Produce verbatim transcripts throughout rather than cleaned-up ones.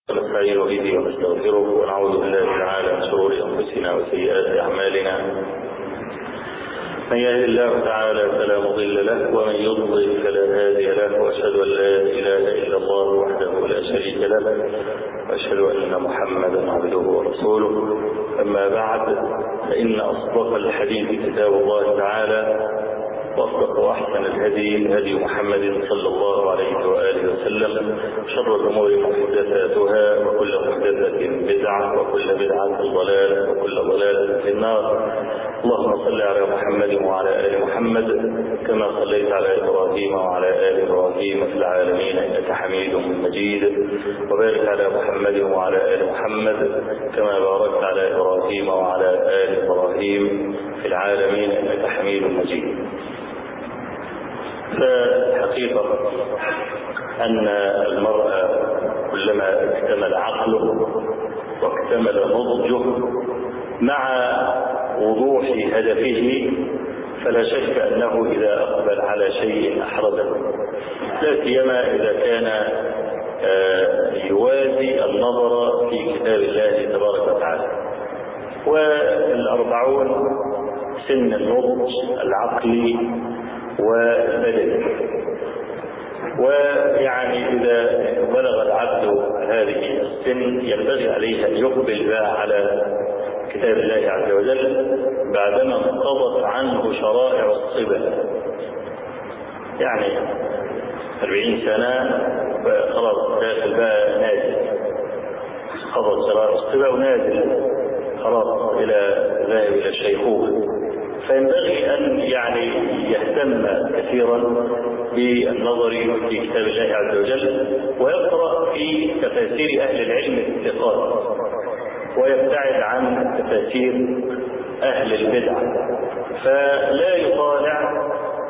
ونستعين به ونستغفره ونعوذ بالله تعالى من شرور انفسنا وسيئات اعمالنا. من يهد الله تعالى فلا مضل له ومن يضلل فلا هادي له، واشهد ان لا اله الا الله وحده لا شريك له، واشهد ان محمدا عبده ورسوله. اما بعد، فان اصدق الحديث كتاب الله تعالى، واصدق واحسن الهدي هدي محمد صلى الله عليه واله وسلم. شر الامور محدثاتها، وكل محدثه بدعه، وكل بدعه ضلاله، وكل ضلاله في النار. اللهم صل على محمد وعلى ال محمد كما صليت على ابراهيم وعلى ال ابراهيم في العالمين انك حميد مجيد، وبارك على محمد وعلى ال محمد كما باركت على ابراهيم وعلى ال ابراهيم في العالمين انك حميد مجيد. فالحقيقة أن المرء كلما اكتمل عقله واكتمل نضجه مع وضوح هدفه، فلا شك أنه إذا أقبل على شيء أحرزه، لا سيما إذا كان يوازي النظر في كتاب الله تبارك وتعالى. والأربعون سن النضج العقلي والبدني، ويعني إذا بلغ العبد هذه السن ينبغي عليه أن يقبل بقى على كتاب الله عز وجل بعدما انقضت عنه شرائع الصبا. يعني أربعين سنة خلاص داخل بقى نازل، قضت شرائع الصبا ونازل خلاص إلى ذاهب إلى الشيخوخة. فينبغي أن يعني يهتم كثيرا بالنظر في كتاب الله عز وجل، ويقرأ في تفاسير أهل العلم الثقات، ويبتعد عن تفاسير أهل البدع. فلا يطالع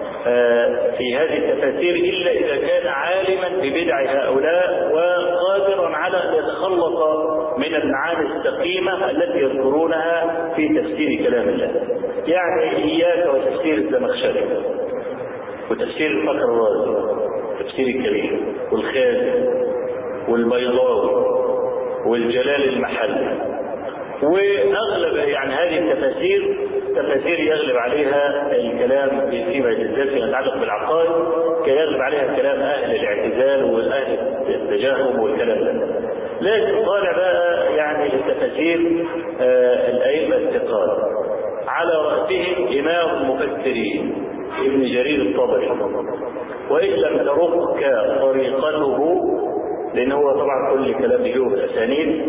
في هذه التفاسير إلا إذا كان عالما ببدع هؤلاء وقادرا على أن يتخلص من المعاني السقيمة التي يذكرونها في تفسير كلام الله. يعني إياك وتفسير الزمخشري وتفسير الفخر الرازي، تفسير الكبير والخازن والبيضاوي والجلال المحلي، واغلب يعني هذه التفاسير تفاسير يغلب عليها الكلام فيما بالذات فيما يتعلق بالعقائد، كيغلب عليها كلام اهل الاعتزال واهل التجاهل والكلام ده. لكن طالع بقى يعني التفاسير آه الائمه الثقات، على راسهم امام المفسرين ابن جرير الطبري، وان لم ترقك طريقته، لان هو طبعا كل كلام له الاسانيد،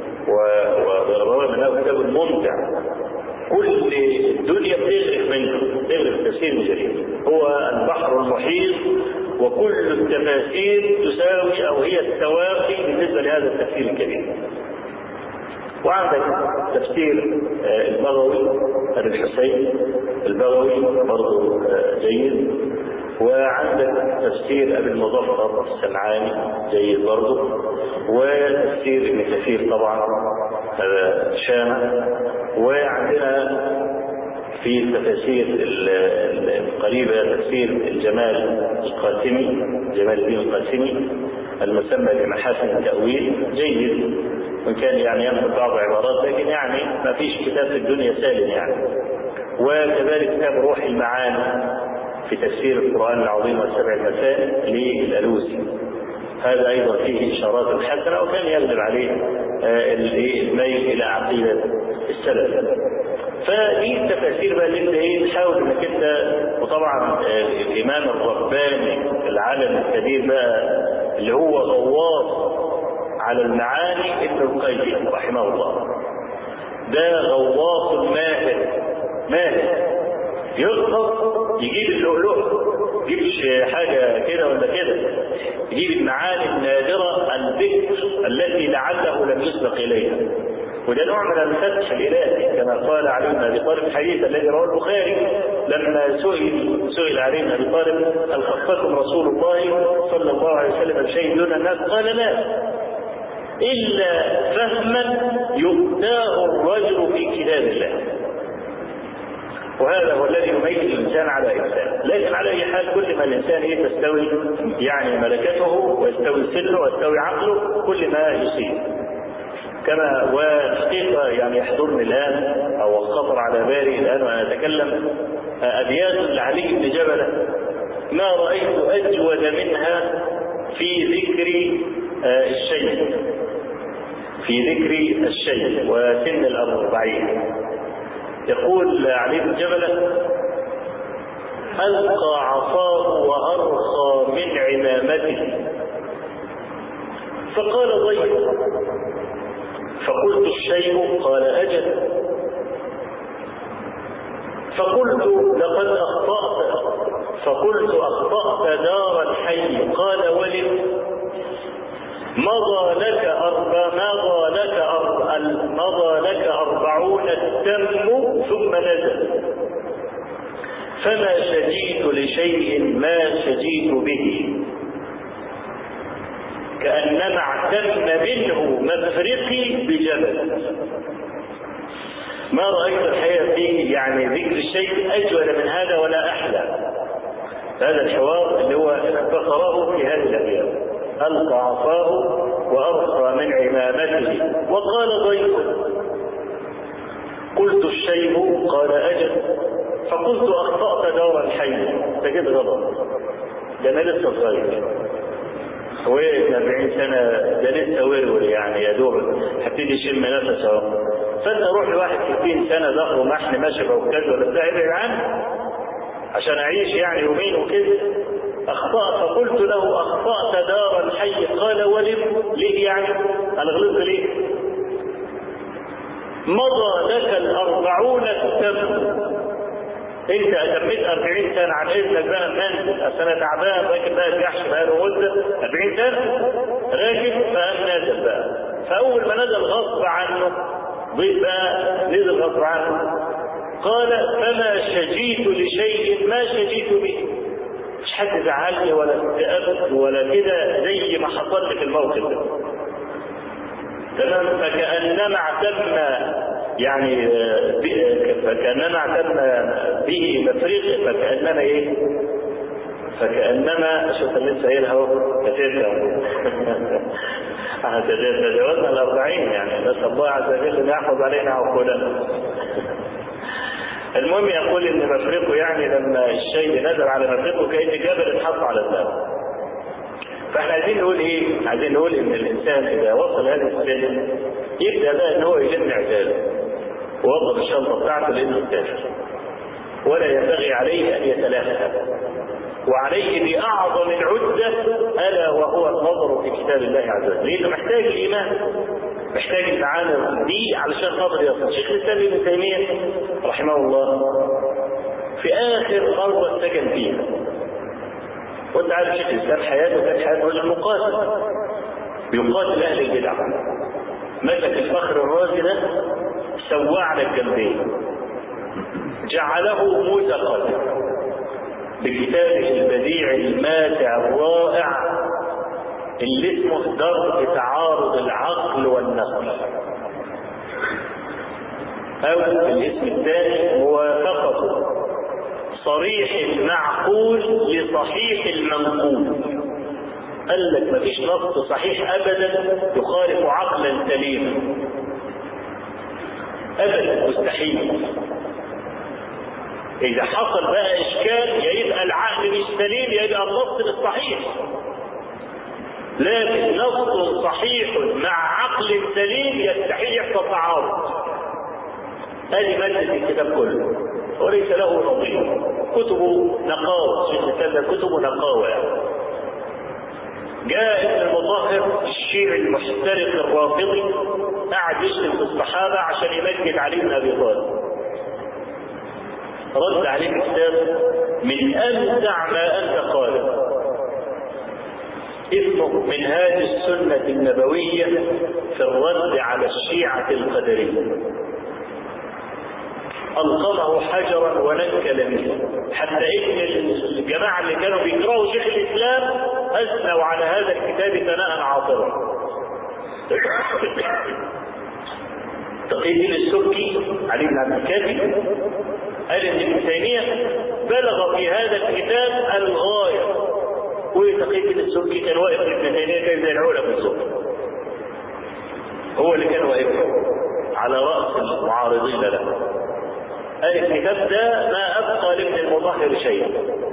وضربه منه كتاب ممتع، كل الدنيا بتغرف منه، بتغرف تفسير ابن جرير، هو البحر المحيط، وكل التفاسير تساوي او هي التوافي بالنسبه لهذا التفسير الكبير. وعندك تفسير البغوي ابي الحسين البغوي برضه جيد، وعندك تفسير ابي المظفر السمعاني جيد برضه، وتفسير ابن كثير طبعا هذا شامع. وعندنا في التفاسير القريبه تفسير الجمال القاسمي، جمال الدين القاسمي المسمى بمحاسن التأويل جيد، وإن كان يعني ينقل بعض عبارات، لكن يعني ما فيش كتاب في الدنيا سالم يعني. وكذلك كتاب روح المعاني في تفسير القرآن العظيم والسبع المثاني للألوسي، هذا أيضا فيه إشارات حسنة، وكان يغلب عليه الميل إلى عقيدة السلف. فدي التفاسير بقى اللي انت ايه تحاول انك انت، وطبعا الامام الرباني العالم الكبير بقى اللي هو غواص على المعاني ابن القيم رحمه الله، ده غواص ماهر ماهر يغطس يجيب اللؤلؤ، يجيبش حاجه كده ولا كده، يجيب المعاني النادره الذكر التي لعله لم يسبق اليها. وده نوع من الفتح الالهي كما قال علي بن ابي طالب الحديث الذي رواه البخاري لما سئل سئل علي بن ابي طالب هل خصكم رسول الله صلى الله عليه وسلم بشيء دون الناس؟ قال لا، الا فهما يؤتاه الرجل في كتاب الله. وهذا هو الذي يميز الإنسان على إنسان. لكن على أي حال كل ما الإنسان إيه تستوي يعني ملكته ويستوي سنه ويستوي عقله كل ما يصيب. كما وحقيقة يعني يحضرني الآن أو خطر على بالي الآن وأنا أتكلم أبيات لعلي بن جبلة ما رأيت أجود منها في ذكر الشيء في ذكر الشيء وسن الأربعين. يقول علي بن جبلة: ألقى عصاه وأرخى من عمامته فقال: ضيف. فقلت: الشيء؟ قال: أجل. فقلت: لقد أخطأت. فقلت: أخطأت دار الحي. قال: ولم؟ مضى لك أربع مضى لك أربع مضى لك أربعون التم ثم نزل، فما شجيت لشيء ما شجيت به، كأنما اعتم منه مفرقي بجبل. ما رأيت الحقيقة فيه يعني ذكر الشيء أجود من هذا ولا أحلى. هذا الحوار اللي هو اختصره في هذه الأبيات: ألقى عصاه وأرخى من عمامته وقال: ضيف. قلت: الشيء؟ قال: أجل. فقلت: أخطأت دار الحي. فجد غلط، ده أنا لسه صغير، هو ابن أربعين سنة، ده لسه ورور يعني يا دوب هبتدي يشم نفسه. فأنت روح لواحد ستين سنة ضخم ومحن ماشي وكذا ولا بتاع ابعد عنه عشان أعيش يعني يومين وكده. أخطأت. فقلت له: أخطأت دار الحي. قال: ولم؟ ليه يعني؟ أنا غلطت ليه؟ مضى لك الأربعون التم. أنت أتميت أربعين سنة عن إذنك بقى منزل، أصل أنا تعبان راكب بقى الجحش بقى له مدة أربعين سنة راكب فقام نازل بقى. فأول ما نزل غصب عنه ضيف بقى نزل غصب عنه. قال: فما شجيت لشيء ما شجيت به. مش حد زعلني ولا اكتئبت ولا كده زي ما حصل لي في الموقف ده. تمام. فكأنما اعتم يعني فكأنما اعتم به مفرق فكأنما ايه؟ فكأنما شوف اللي لسه قايلها اهو كتير تجاوزنا الأربعين يعني نسأل الله عز وجل أن يحفظ علينا عقولنا. المهم يقول ان مفرقه يعني لما الشيء نزل على مفرقه كأن جبل اتحط على الباب. فاحنا عايزين نقول ايه؟ عايزين نقول ان الانسان اذا وصل هذا السن يبدا بقى ان هو يلم عتاله ووظف الشنطه بتاعته لانه يسافر، ولا ينبغي عليه ان يتلاهى، وعليه باعظم العده الا وهو النظر في كتاب الله عز وجل، لانه محتاج الايمان، محتاج المعاني دي علشان خاطر يصل. شيخ الاسلام ابن تيميه رحمه الله في اخر مرضى سكن فيها، وانت عارف شيخ الاسلام حياته كانت حياه رجل مقاتل بيقاتل اهل البدع، مسك الفخر الرازي ده سواه على الجنبين، جعله موثقا بكتابه البديع الماتع الرائع اللي اسمه درء تعارض العقل والنقل، او الاسم الثاني موافقة صريح المعقول لصحيح المنقول. قال لك ما فيش نص صحيح ابدا يخالف عقلا سليما ابدا، مستحيل. اذا حصل بقى اشكال يا يبقى العقل مش سليم يا يبقى النص مش صحيح، لكن نص صحيح مع عقل سليم يستحيل يحصل تعارض. هذه مادة الكتاب كله وليس له نظير. كتبه نقاوة، شيخ الاسلام كتبه نقاوة يعني. جاء ابن المطهر الشيعي المحترق الرافضي قعد يشتم في الصحابة عشان يمجد علي بن ابي طالب، رد عليه الكتاب من امتع ما انت قاله، اسمه منهاج السنة النبوية في الرد على الشيعة القدرية. ألقمه حجرا ونكل منه، حتى إن الجماعة اللي كانوا بيكرهوا شيخ الإسلام أثنوا على هذا الكتاب ثناء عاطرا. تقي الدين السبكي علي بن عبد الكافي قال ان ابن تيميه بلغ في هذا الكتاب الغايه، وتقي الدين السبكي كان واقف لابن تيميه كان زي العلا في السوق، هو اللي كان واقف على راس المعارضين له. قال الكتاب ده ما ابقى لابن المطهر شيئا،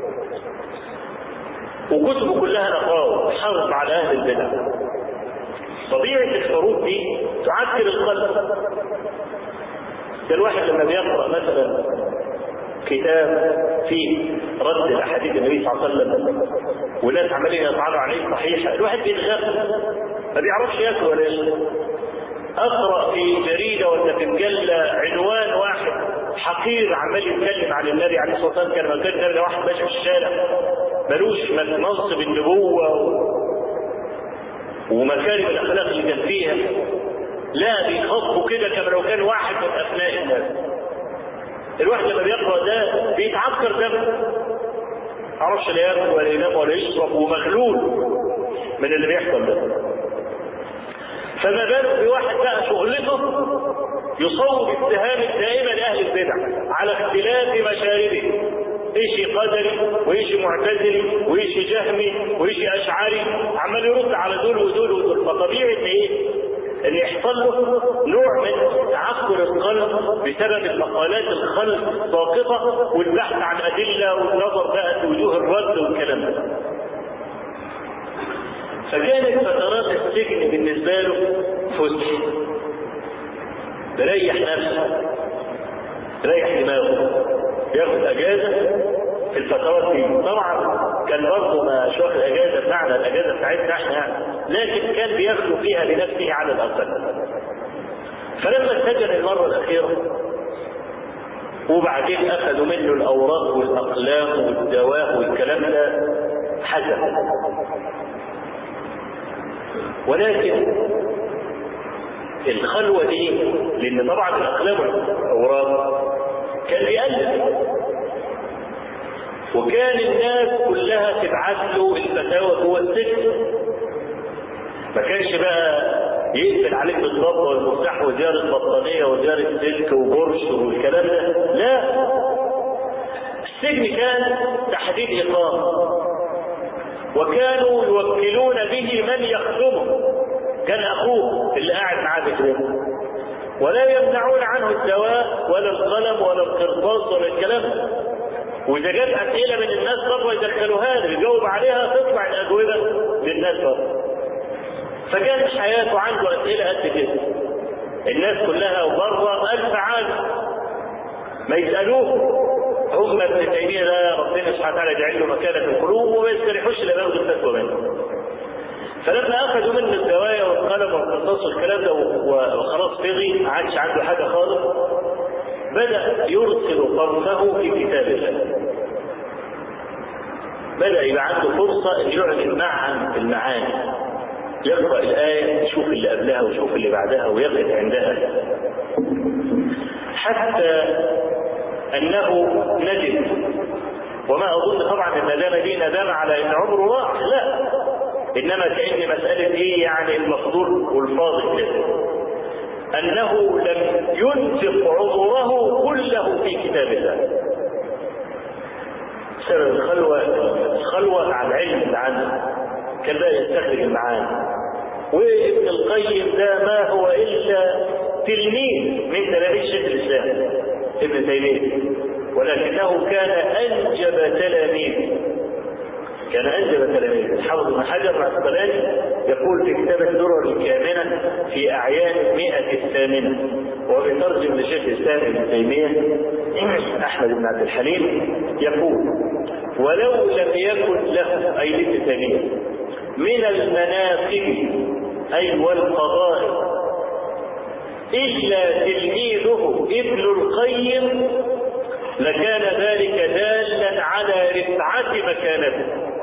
وكتبه كلها نقاوة حرب على اهل البدع. طبيعه الحروب دي تعكر القلب. ده الواحد لما بيقرا مثلا كتاب فيه رد الاحاديث النبي صلى الله عليه وسلم وناس عمالين يطعنوا عليه صحيحه، الواحد بيتغفل ما بيعرفش ياكل ولا يشرب. اقرا في جريده ولا في مجله عنوان واحد حقير عمال يتكلم عن النبي عليه الصلاه والسلام، كان مكان النبي واحد ماشي في الشارع ملوش منصب النبوه ومكارم الاخلاق اللي كان فيها، لا بيخاطبوا كده كما لو كان واحد من ابناء الناس. الواحد لما بيقرا ده بيتعكر دمه، معرفش لا ياكل ولا ينام ولا يشرب ومخلول من اللي بيحصل ده. فما بالك بواحد بقى شغلته يصوب اتهام الدائمه لاهل البدع على اختلاف مشاربه، ايش قدري وايش معتزلي وايش جهمي وايش اشعري، عمال يرد على دول ودول ودول. فطبيعي ان ايه؟ ان يحصل له نوع من تعكر القلب بسبب المقالات الخلق الساقطه والبحث عن ادله والنظر بقى في وجوه الرد والكلام ده. فكانت فترات السجن بالنسبه له فسح، بريح نفسه ريح دماغه، ياخد اجازه في الفترات دي. طبعا كان برضه مش واخد اجازه بمعنى الاجازه بتاعتنا احنا يعني، لكن كان بيخلو فيها لنفسه على الاقل. فلما اتسجن المره الاخيره وبعدين اخذوا منه الاوراق والاقلام والدواء والكلام ده حزن، ولكن الخلوه دي لان طبعا الاقلام والاوراق كان بيألف، وكان الناس كلها تبعث له الفتاوى جوه السجن، ما كانش بقى يقفل عليك بالضبط والمفتاح وزياره بطانيه وزياره سلك وبرش والكلام ده، لا، السجن كان تحديد اقامه، وكانوا يوكلون به من يخدمه، كان اخوه اللي قاعد معاه بكده، ولا يمنعون عنه الدواء ولا القلم ولا القرطاس ولا الكلام ده. واذا جت اسئله من الناس بره يدخلوها له يجاوب عليها تطلع الاجوبه للناس بره. فكانت حياته عنده اسئله قد كده، الناس كلها بره الف عام ما يسالوه، هم ابن تيميه ده ربنا سبحانه وتعالى يجعل له مكانه في القلوب وما يستريحوش الا بياخدوا الفتوى منه. فلما اخذوا منه الدوايا والقلم والقرطاس والكلام ده وخلاص فضي ما عادش عنده حاجه خالص، بدأ يرسل طرفه في كتاب الله، بدأ يبقى عنده فرصة أن يعلن معا المعاني، يقرأ الآية يشوف اللي قبلها ويشوف اللي بعدها ويقف عندها، حتى أنه ندم. وما أظن طبعا أن الندامة دي ندامة على أن عمره راح، لا، إنما كأن مسألة إيه يعني المفضول والفاضل كده، أنه لم ينفق عمره كله في كتاب الله بسبب الخلوة الخلوة عن العلم اللي عنده، كان لا يستخرج المعاني. وابن القيم ده ما هو إلا تلميذ من تلاميذ شيخ الإسلام ابن تيمية، ولكنه كان أنجب تلاميذ، كان أنجب تلاميذ. الحافظ ابن حجر العسقلاني يقول في كتاب الدرر الكامنة في أعيان المئة الثامنة وبترجم لشيخ الإسلام ابن تيمية أحمد بن عبد الحليم، يقول: ولو لم يكن له أي ابن تيمية من المناقب أي والفضائل إلا تلميذه ابن القيم لكان ذلك دالا على رفعة مكانته.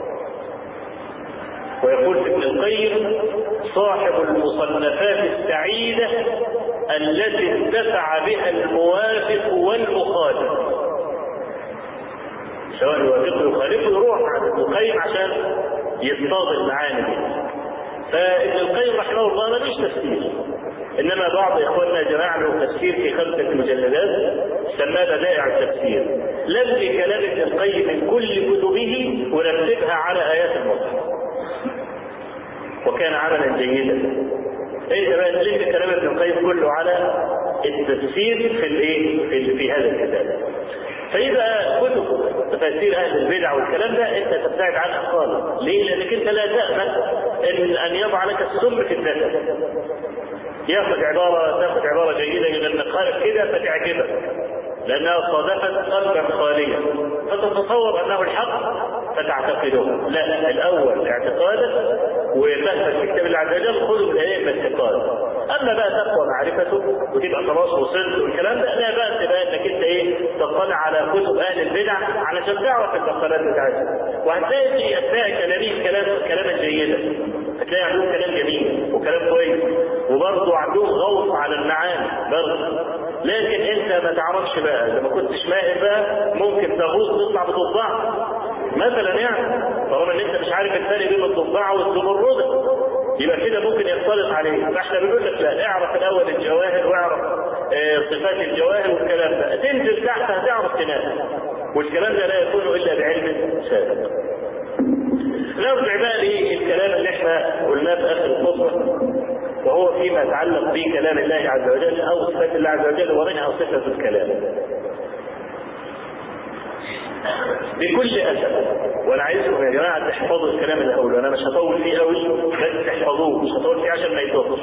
ويقول ابن القيم: صاحب المصنفات السعيدة التي انتفع بها الموافق والمخالف، سواء يوافقه ويخالفه يروح عند ابن القيم عشان يصطاد المعاني دي. فابن القيم رحمه الله ملوش تفسير، إنما بعض إخواننا جمع له تفسير في خمسة مجلدات سماه بدائع التفسير، لم كلام ابن القيم من كل كتبه ورتبها على آيات المصحف، وكان عملا جيدا. إيه بقى نلم كلام ابن القيم كله على التفسير في الايه في, في هذا الكتاب. فيبقى كتب تفاسير اهل البدع والكلام ده انت تبتعد عنها خالص. ليه؟ لانك انت لا تامن ان ان يضع لك السم في الدم. ياخذ عباره تاخذ عباره جيده من المقال كده فتعجبك لانها صادفت قلبا خاليا فتتصور انه الحق فتعتقده. لا لا، الاول اعتقادك وفهمك في كتاب الله عز وجل خذه بالائمه الاعتقاد. اما بقى تقوى معرفته وتبقى خلاص وصلت والكلام ده لا بأس بقى انك انت ايه تطلع على كتب اهل البدع علشان تعرف المقالات بتاعتهم، وهتلاقي في اثناء كلامهم كلام كلاما جيدا، هتلاقي عندهم كلام جميل وكلام كويس وبرضه عندهم غوص على المعاني برضه. لكن انت ما تعرفش بقى اذا ما كنتش ماهر بقى ممكن تغوص تطلع بضفدع مثلا، يعني طالما ان انت مش عارف الفرق بين الضفدع والزمرده يبقى كده ممكن يختلط عليه. فاحنا بنقول لك لا، اعرف الاول الجواهر واعرف اه صفات الجواهر والكلام ده، تنزل تحت هتعرف تنافس، والكلام ده لا يكون الا بعلم سابق. نرجع بقى للكلام اللي احنا قلناه في اخر الخطبه، وهو فيما يتعلق بكلام الله عز وجل او صفات الله عز وجل، ومنها صفه الكلام. بكل اسف، وانا عايزكم يا جماعه تحفظوا الكلام الاول، وانا مش هطول فيه قوي بس تحفظوه، مش هطول فيه عشان ما يتوقفش،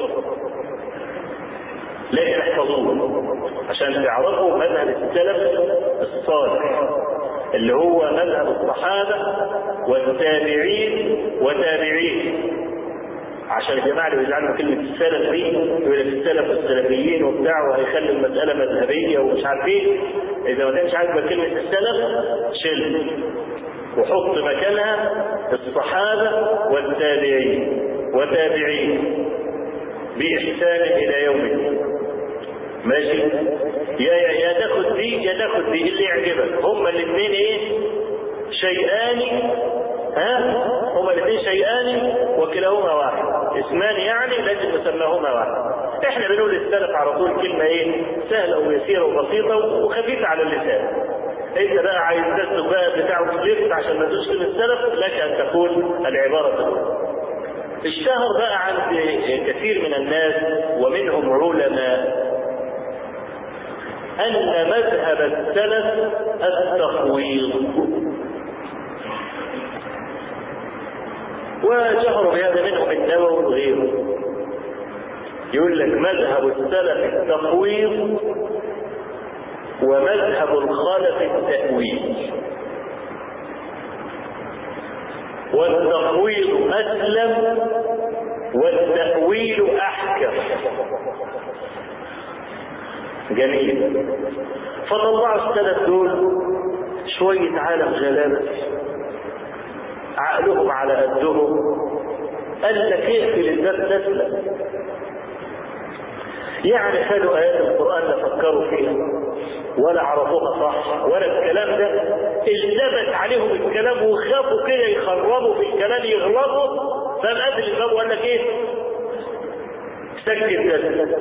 لكن احفظوه عشان تعرفوا مذهب السلف الصالح اللي هو مذهب الصحابه والتابعين وتابعين. عشان الجماعه اللي بيزعلوا كلمه السلف دي يقول لك السلف والسلفيين وبتاع وهيخلي المساله مذهبيه ومش عارف ايه. اذا ما كانش عاجبك كلمه السلف شيل وحط مكانها الصحابه والتابعين وتابعين باحسان الى يوم الدين. ماشي؟ يا يا تاخد دي يا تاخد دي اللي يعجبك. هما الاثنين ايه؟ شيئان، ها؟ هما الاثنين شيئان وكلاهما واحد، اسمان يعني لازم نسماهما واحد. احنا بنقول السلف على طول كلمه ايه؟ سهله ويسيره وبسيطه وخفيفه على اللسان. انت بقى عايز تسلك بقى بتاع وتلف عشان ما تشتم السلف، لك ان تقول العباره الاولى. اشتهر بقى عند كثير من الناس ومنهم علماء ان مذهب السلف التفويض، وجهروا بهذا منهم النووي وغيره. يقول لك مذهب السلف التفويض ومذهب الخلف التأويل، والتفويض أسلم والتأويل أحكم. جميل. فطلعوا السلف دول شوية عالم غلابة عقلهم على قدهم، قال لك اقفل الباب تسلم. يعني خدوا آيات القرآن لا فكروا فيها ولا عرفوها صح ولا الكلام ده، التبس عليهم الكلام وخافوا كده يخربوا في الكلام يغلطوا، فقام قافل الباب وقال لك ايه؟ سكت تسلم.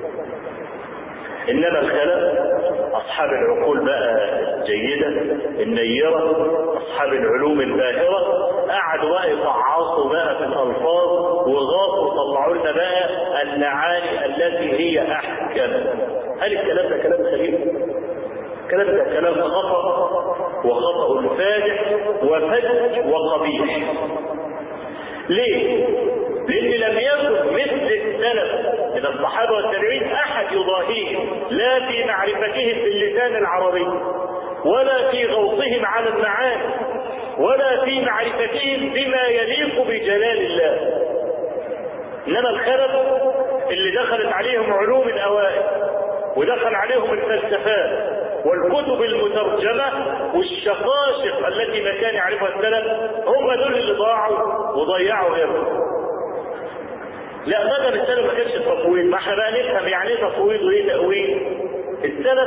إنما الخلف أصحاب العقول بقى جيدة النيرة، أصحاب العلوم الباهرة، قعدوا بقى يفعصوا بقى في الألفاظ وغاصوا وطلعوا لنا بقى المعاني التي هي أحكم. هل الكلام ده كلام سليم؟ الكلام ده كلام خطأ وخطأ فادح وفج وقبيح. ليه؟ لأن لم يكن مثل السلف من الصحابة والتابعين أحد يضاهيهم، لا في معرفتهم باللسان العربي ولا في غوصهم على المعاني ولا في معرفتهم بما يليق بجلال الله. إنما الخلف اللي دخلت عليهم علوم الأوائل ودخل عليهم الفلسفات والكتب المترجمة والشقاشق التي ما كان يعرفها السلف، هم دول اللي ضاعوا وضيعوا غيرهم. لا مدى السلف ما كانش التفويض، ما احنا بقى نفهم يعني ايه تفويض وايه تأويل. السلف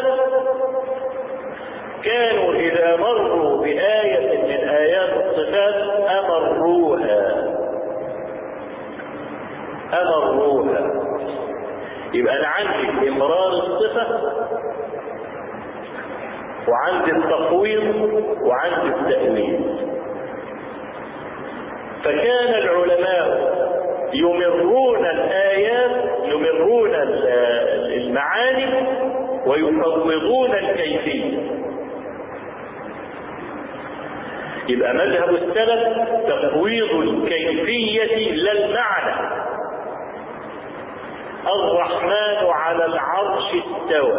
كانوا إذا مروا بآية من آيات الصفات أمروها أمروها يبقى أنا عندي إمرار الصفة وعندي التفويض وعندي التأويل. فكان العلماء يمرون الآيات يمرون المعاني ويفوضون الكيفية. يبقى مذهب السلف تفويض الكيفية لا المعنى. الرحمن على العرش استوى.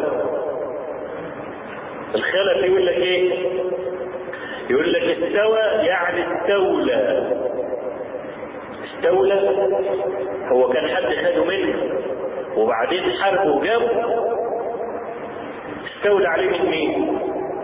الخلف يقول لك ايه؟ يقول لك استوى يعني استولى. استولى هو كان حد خده منه وبعدين حاربه وجابه. استولى عليه من مين؟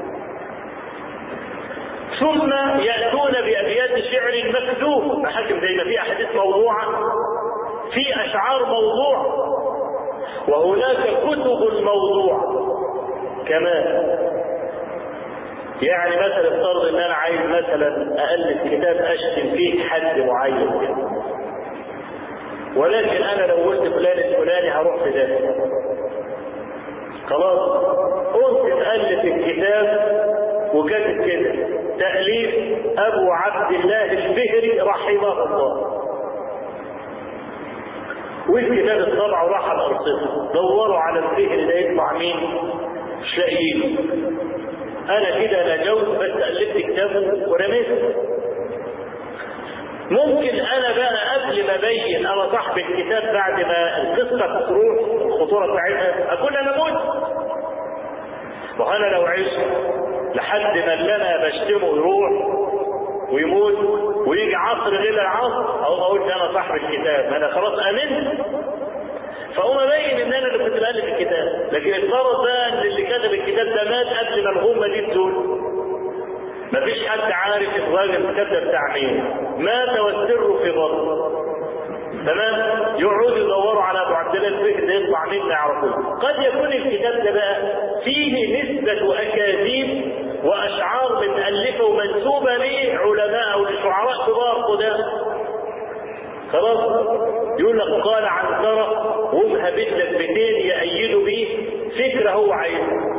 ثم يأتون بأبيات شعر مكذوب. محاكم زي ما في أحاديث موضوعة، في أشعار موضوع، وهناك كتب موضوعة كمان. يعني مثلا افترض ان انا عايز مثلا أألف كتاب اشتم فيه حد معين كده، ولكن انا لو قلت فلان الفلاني هروح في ده. خلاص قلت تألف الكتاب وكاتب كده تأليف ابو عبد الله الفهري رحمه الله، والكتاب الطبع وراح على الارصفه، دوروا على الفهري ده يطلع مين؟ مش لاقيين. انا كده نجوت بس ألفت كتابه ورميته. ممكن انا بقى قبل ما ابين انا صاحب الكتاب بعد ما القصه تروح الخطوره بتاعتها اكون انا موت. وانا لو عشت لحد ما اللي انا بشتمه يروح ويموت ويجي عصر غير العصر او اقول انا صاحب الكتاب، ما انا خلاص امنت. فأقوم أبين إن أنا اللي كنت بألف الكتاب، لكن افترض بقى إن اللي كتب الكتاب ده مات قبل ما الغمة دي تزول. مفيش حد عارف الراجل الكتاب ده بتاع مين، مات والسر في بطن. تمام؟ يقعدوا يدوروا على أبو عبد الله الفهري ده يطلع مين ما يعرفوش. قد يكون الكتاب ده بقى فيه نسبة أكاذيب وأشعار متألفة ومنسوبة لعلماء أو لشعراء كبار قدام. خلاص يقول لك قال عنترة ومهبت لك بيتين يأيدوا بيه فكرة هو عايزها.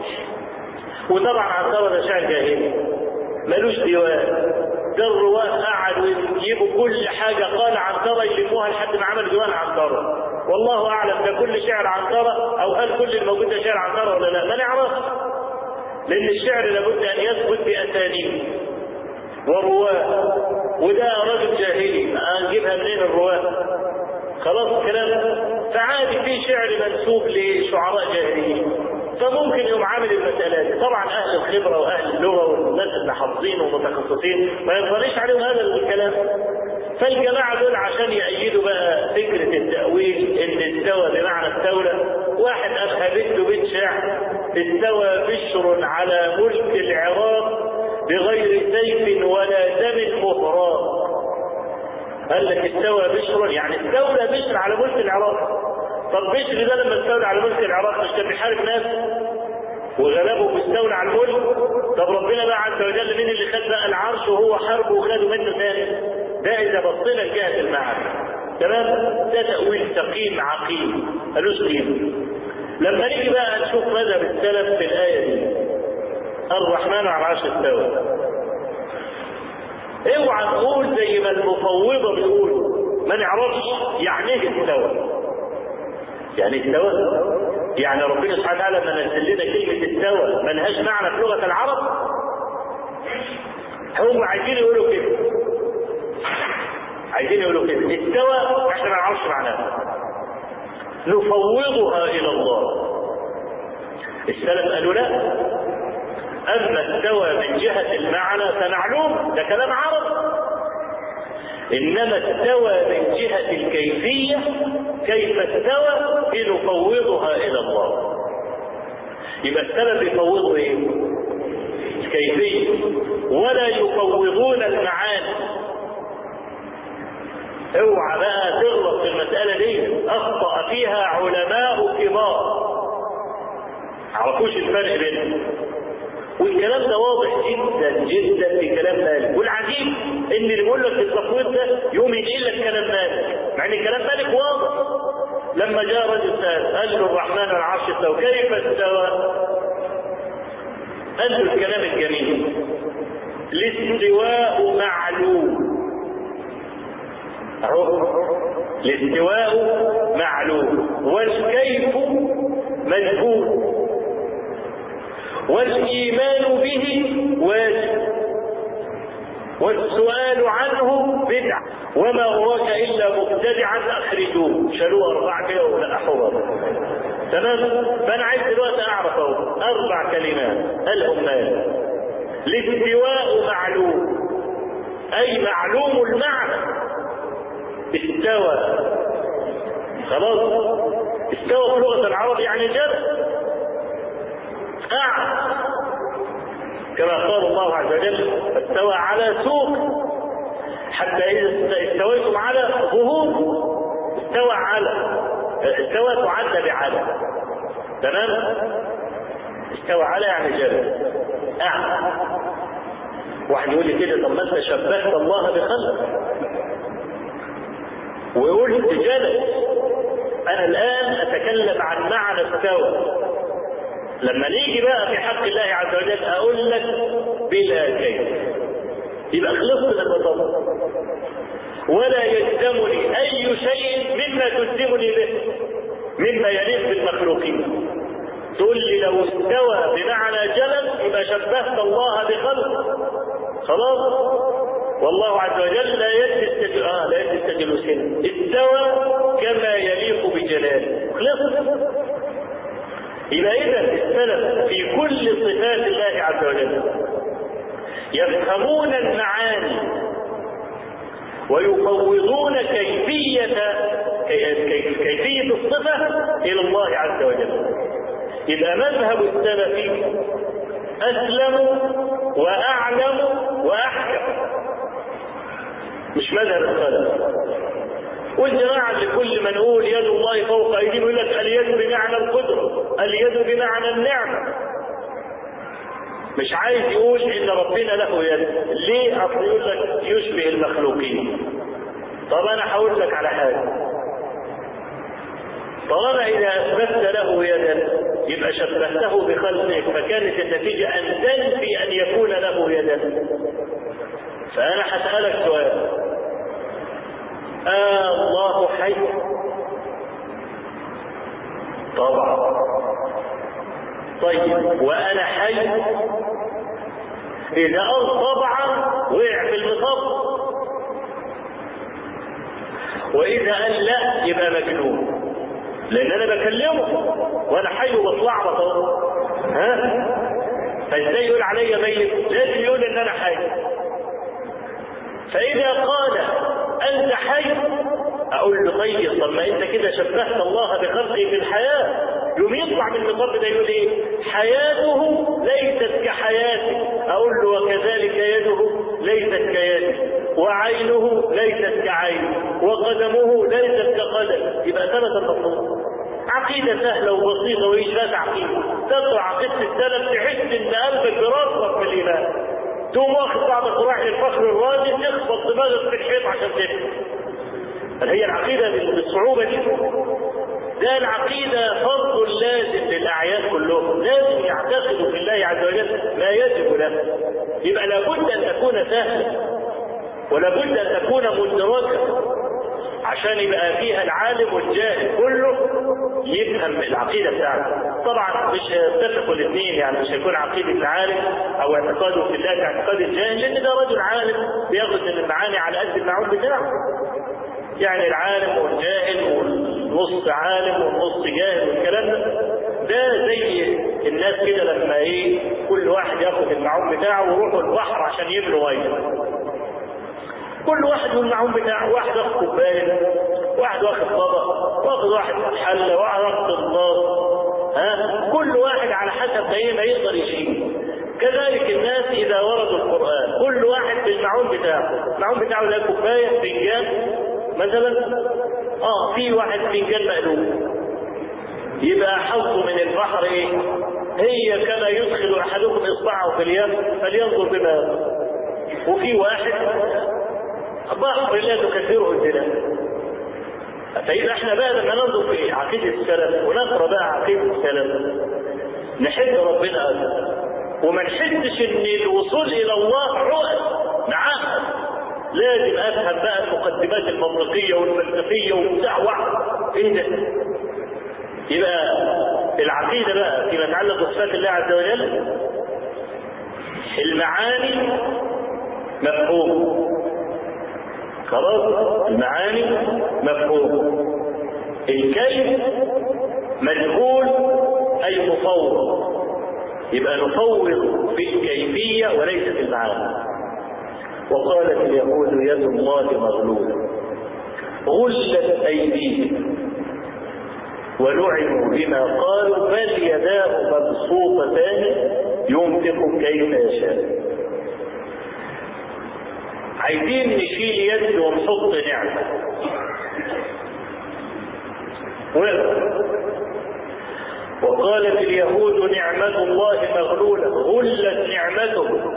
وطبعا عنترة ده شاعر جاهلي ملوش ديوان، ده الرواه قعدوا يجيبوا كل حاجة قال عنترة يلموها لحد ما عمل ديوان عنترة. والله أعلم ده كل شعر عنترة أو هل كل الموجود ده شعر عنترة ولا لا، ما نعرف، لأن الشعر لابد أن يثبت بأسانيد ورواه، وده راجل جاهلي هنجيبها منين الرواه؟ خلاص الكلام. فعادي في شعر منسوب لشعراء جاهليين، فممكن يقوم عامل المسألة دي. طبعا اهل الخبره واهل اللغه والناس اللي حافظين ومتخصصين ما ينطليش عليهم هذا الكلام. فالجماعه دول عشان يأيدوا بقى فكره التأويل ان استوى بمعنى استولى، واحد ابهبت له بيت شعر استوى بشر على ملك العراق بغير سيف ولا دم مهراق. قال لك استوى بشر يعني استولى بشر على ملك العراق. طب بشر ده لما استولى على ملك العراق مش كان بيحارب ناس وغلبه واستولى على الملك؟ طب ربنا بقى عز وجل مين اللي خد بقى العرش وهو حاربه وخده منه ثاني؟ ده اذا بصينا لجهه المعنى. تمام؟ ده تأويل سقيم عقيم ملوش قيمه. لما نيجي بقى نشوف مذهب السلف في الآية دي الرحمن على العرش استوى، اوعى نقول زي ما المفوضة بيقولوا ما نعرفش يعني ايه استوى. يعني استوى يعني ربنا سبحانه وتعالى لما نزل لنا كلمة استوى ما لهاش معنى في لغة العرب. هم عايزين يقولوا كده، عايزين يقولوا كده استوى احنا ما نعرفش معناها، نفوضها إلى الله. السلف قالوا لا، أما استوى من جهة المعنى فمعلوم ده كلام عرب، إنما استوى من جهة الكيفية كيف استوى بنفوضها إلى الله. يبقى السلف يفوضوا إيه؟ الكيفية ولا يفوضون المعاني. اوعى بقى تغلط في المسألة دي، أخطأ فيها علماء كبار عرفوش الفرق بينهم، والكلام ده واضح جدا جدا في كلام مالك. والعجيب ان اللي بيقول لك التفويض ده يوم ينقل لك كلام مالك، مع ان كلام مالك واضح لما جاء رجل سأل قال له الرحمن على العرش استوى كيف استوى؟ قال له الكلام الجميل الاستواء معلوم. اهو الاستواء معلوم والكيف مجهول والإيمان به واجب والسؤال عنه بدعة وما أراك إلا مبتدعا أخرجوه. شالوه أربعة كده ولا أحوض. تمام. فأنا عايز دلوقتي أعرف أربع كلمات قالهم مال. الاستواء معلوم أي معلوم المعنى. استوى خلاص. استوى في لغة العرب يعني جد أعلى كما قال الله عز وجل استوى على سوق حتى إذا استويتم على ظهور. استوى على استوى تعد بعلى. تمام. استوى على يعني جل أعلى. واحد يقول لي كده طب ما انت شبهت الله بخلق وقلت جلس. انا الان اتكلم عن معنى استوى. لما نيجي بقى في حق الله عز وجل اقول لك بلا كيف يبقى خلصت المطلب. ولا يلزمني اي شيء مما تلزمني به مما يليق بالمخلوقين. تقول لي لو استوى بمعنى جلس يبقى شبهت الله بخلق. خلاص. والله عز وجل لا يستجل اه لا يستجل سنه. استوى كما يليق بجلاله. خلص. يبقى اذا السلف في كل صفات الله عز وجل يفهمون المعاني ويفوضون كيفية كيفية الصفة إلى الله عز وجل. يبقى مذهب السلف أسلم وأعلم وأحكم مش مذهب السلف. والجماعة اللي كل ما نقول يد الله فوق أيديهم يقول لك اليد بمعنى القدرة اليد بمعنى النعمة. مش عايز يقول إن ربنا له يد. ليه؟ أصل يقول لك يشبه المخلوقين. طب أنا هقول لك على حاجة. طالما إذا أثبت له يدا يبقى شبهته بخلقه فكانت النتيجة أن تنفي أن يكون له يدا. فأنا هسألك سؤال. آه الله حي؟ طبعا. طيب وأنا حي؟ إذا قال طبعا وقع في المطب. وإذا قال لا يبقى مجنون لأن أنا بكلمه وأنا حي وبطلع بطل. ها؟ فإزاي يقول علي ميت؟ لازم يقول إن أنا حي. فإذا قال أنت حي أقول له طيب طب ما أنت كده شبهت الله بخلقه في الحياة. يوم يطلع من المطب ده يقول إيه؟ حياته ليست كحياتك. أقول له وكذلك يده ليست كيدك وعينه ليست كعينه وقدمه ليست كقدم. يبقى ثبت المطلوب. عقيدة سهلة وبسيطة وإجابات عقيدة. تقرأ عقيدة السلف تحس إن قلبك براسك في الإيمان. تقوم واخد بعض القراء للفخر الرازي تخبط دماغك في الحيط عشان تفهم. هل هي العقيدة بالصعوبة دي؟ ده العقيدة فرض لازم للأعيان كلهم. لازم يعتقدوا في الله عز وجل ما يجب له. يبقى لابد أن تكون سهلة ولابد أن تكون مدركة عشان يبقى فيها العالم والجاهل كله يفهم العقيدة بتاعته. طبعا مش يتفقوا الاثنين يعني مش هيكون عقيدة العالم أو اعتقاده في الله كاعتقاد الجاهل لأن ده رجل عالم بياخد من المعاني على قد المعون بتاعه. يعني العالم والجاهل والنص عالم والنص جاهل والكلام ده ده زي الناس كده لما ايه كل واحد ياخد المعون بتاعه ويروحوا البحر عشان يملوا ميه. كل واحد والمعون بتاعه. واحد واخد كوبايه واحد واخد طبق واخد واحد حله واحد واخد طباط. ها كل واحد على حسب ما يقدر يشيل. كذلك الناس اذا وردوا القران كل واحد بالمعون بتاعه. المعون بتاعه له كوبايه فنجان مثلا اه في واحد فنجان مقلوب يبقى حظه من البحر ايه؟ هي كما يدخل احدكم اصبعه في اليم فلينظر بما يرى. وفي واحد بحر لا تكثره الزنا فإذا احنا بقى لما ننظر في عقيدة السلف ونقرأ بقى عقيدة السلف نحب ربنا أكثر، وما نحسش ان الوصول الى الله عقد نعم. لازم افهم بقى المقدمات المنطقيه والفلسفيه وبتاع ايه ده. يبقى العقيده بقى فيما يتعلق بصفات الله عز وجل المعاني مفهوم، خلاص المعاني مفهوم، الكيف مجهول اي مفوض، يبقى نفوض في الكيفية وليس في المعاني. وقالت اليهود يد الله مغلولة غلت أيديهم ولعنوا بما قالوا بل يداه مبسوطتان ينفق كيف يشاء. عايزين نشيل يد ونحط نعمة وقالت اليهود نعمة الله مغلولة غلت نعمته،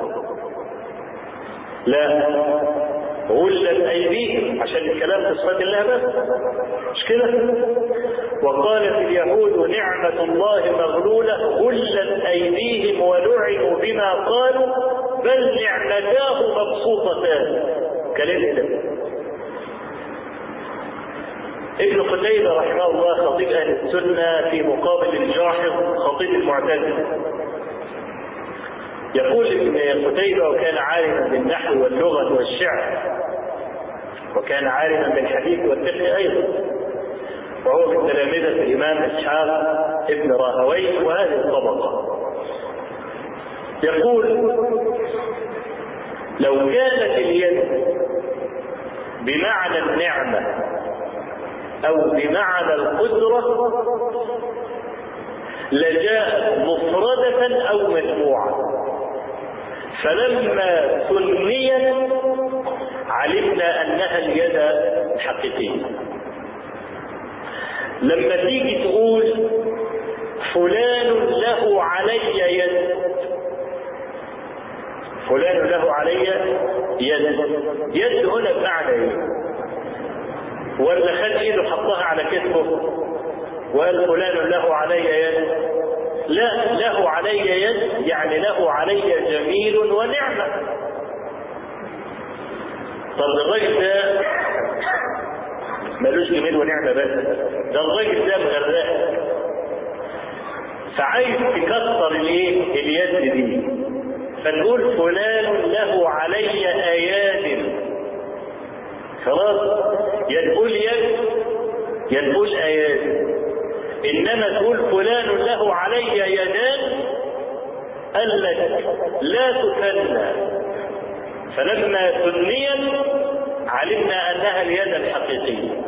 لا غلت أيديهم عشان الكلام في صفات الله بس مش كده. وقالت اليهود نعمة الله مغلولة غلت أيديهم ولعنوا بما قالوا بل نعمتاه مبسوطتان كلام ده. ابن قتيبة رحمه الله خطيب أهل السنة في مقابل الجاحظ خطيب المعتزلة يقول ابن قتيبة وكان عالما بالنحو واللغة والشعر وكان عالما بالحديث والفقه أيضا، وهو من تلامذة الإمام إسحاق ابن راهويه وهذه الطبقة. يقول لو كانت اليد بمعنى النعمة أو بمعنى القدرة لجاءت مفردة أو مجموعة، فلما سميت علمنا أنها اليد الحقيقية. لما تيجي تقول فلان له علي يد، فلان له علي يد، يد هنا بمعنى ايه؟ ولا خد ايده حطها على كتفه وقال فلان له علي يد؟ لا، له علي يد يعني له علي جميل ونعمة. طب الراجل ده ملوش جميل ونعمة بس، ده الراجل ده مغرق، فعايز تكسر الايه؟ اليد دي، فتقول فلان له علي اياد. خلاص يقول يد يقول اياد، انما تقول فلان له علي يدان قال لك لا تثنى، فلما ثنيت علمنا انها اليد الحقيقيه.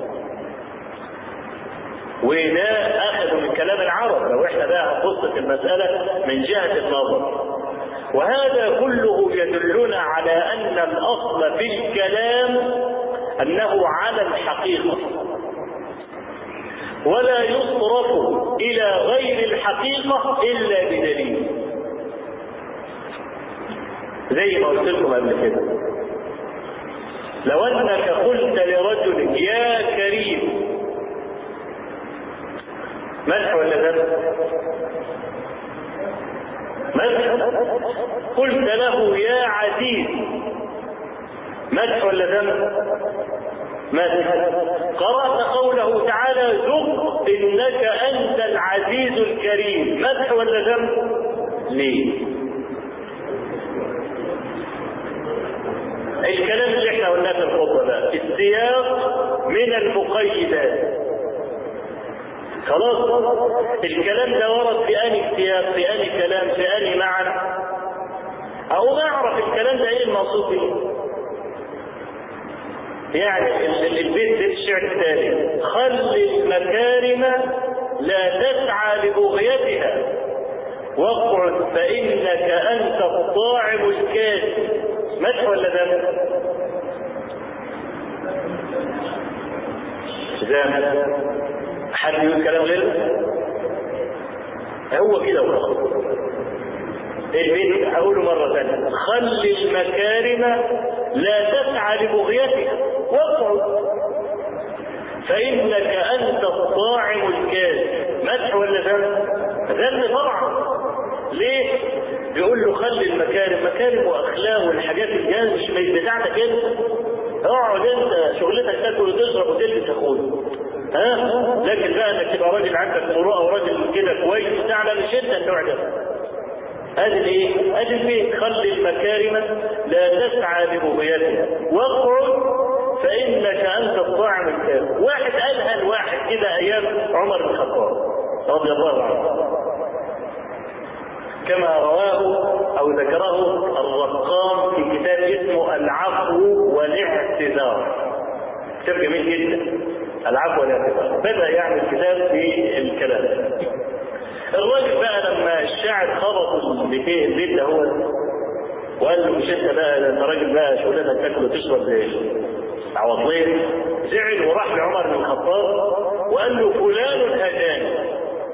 وده اخذوا من كلام العرب لو احنا بقى هنبص في المساله من جهه النظر. وهذا كله يدلنا على ان الاصل في الكلام انه على الحقيقه ولا يصرف الى غير الحقيقه الا بدليل. زي ما قلت لكم قبل كده، لو انك قلت لرجل يا كريم مدح ولا ذم؟ مدح. قلت له يا عزيز مدح ولا ذم؟ مدح. قرأت قوله تعالى ذق انك انت العزيز الكريم، مدح ولا ذم؟ ليه؟ الكلام اللي احنا قلناه في الخطبه ده السياق من المقيدات. خلاص الكلام ده ورد في اني سياق، في اني كلام، في اني معنى، او ما اعرف الكلام ده ايه المقصود به. يعني البيت ده الشعر التالي خل المكارم لا تسعى لبغيتها واقعد فانك انت الطاعم الكاسي، مدح ولا ذم؟ ذم. حد يقول كلام غيره؟ هو كده وخلاص. البيت هقوله مرة ثانية خل المكارم لا تسعى لبغيتها واقعد فإنك أنت الطاعم الكاذب. مدح ولا ذم؟ ذم طبعا. ليه؟ بيقول له خلي المكارم، مكارم واخلاق والحاجات الجاهزه مش بتاعتك انت. اقعد انت شغلتك تاكل وتشرب وتلبس يا اخويا. ها؟ لكن بقى انك تبقى راجل عندك مروءه وراجل كده كويس بتاع، لا مش انت النوع ده. ادي الايه؟ ادي البيت. خلي المكارم لا تسعى لبغيتها واقعد فانك انت الطاعم الكاذب. واحد قالها لواحد كده ايام عمر بن الخطاب رضي الله عنه، كما رواه أو ذكره الرقام في كتاب اسمه العفو والاعتذار. كتاب جميل جدا، العفو والاعتذار. بدأ يعني الكتاب في الكلام. الراجل بقى لما الشاعر خبط البيت ده هو وقال له مش انت بقى، انت راجل بقى شغلتك تاكل وتشرب زي عواطلين، زعل وراح لعمر بن الخطاب وقال له فلان هداني.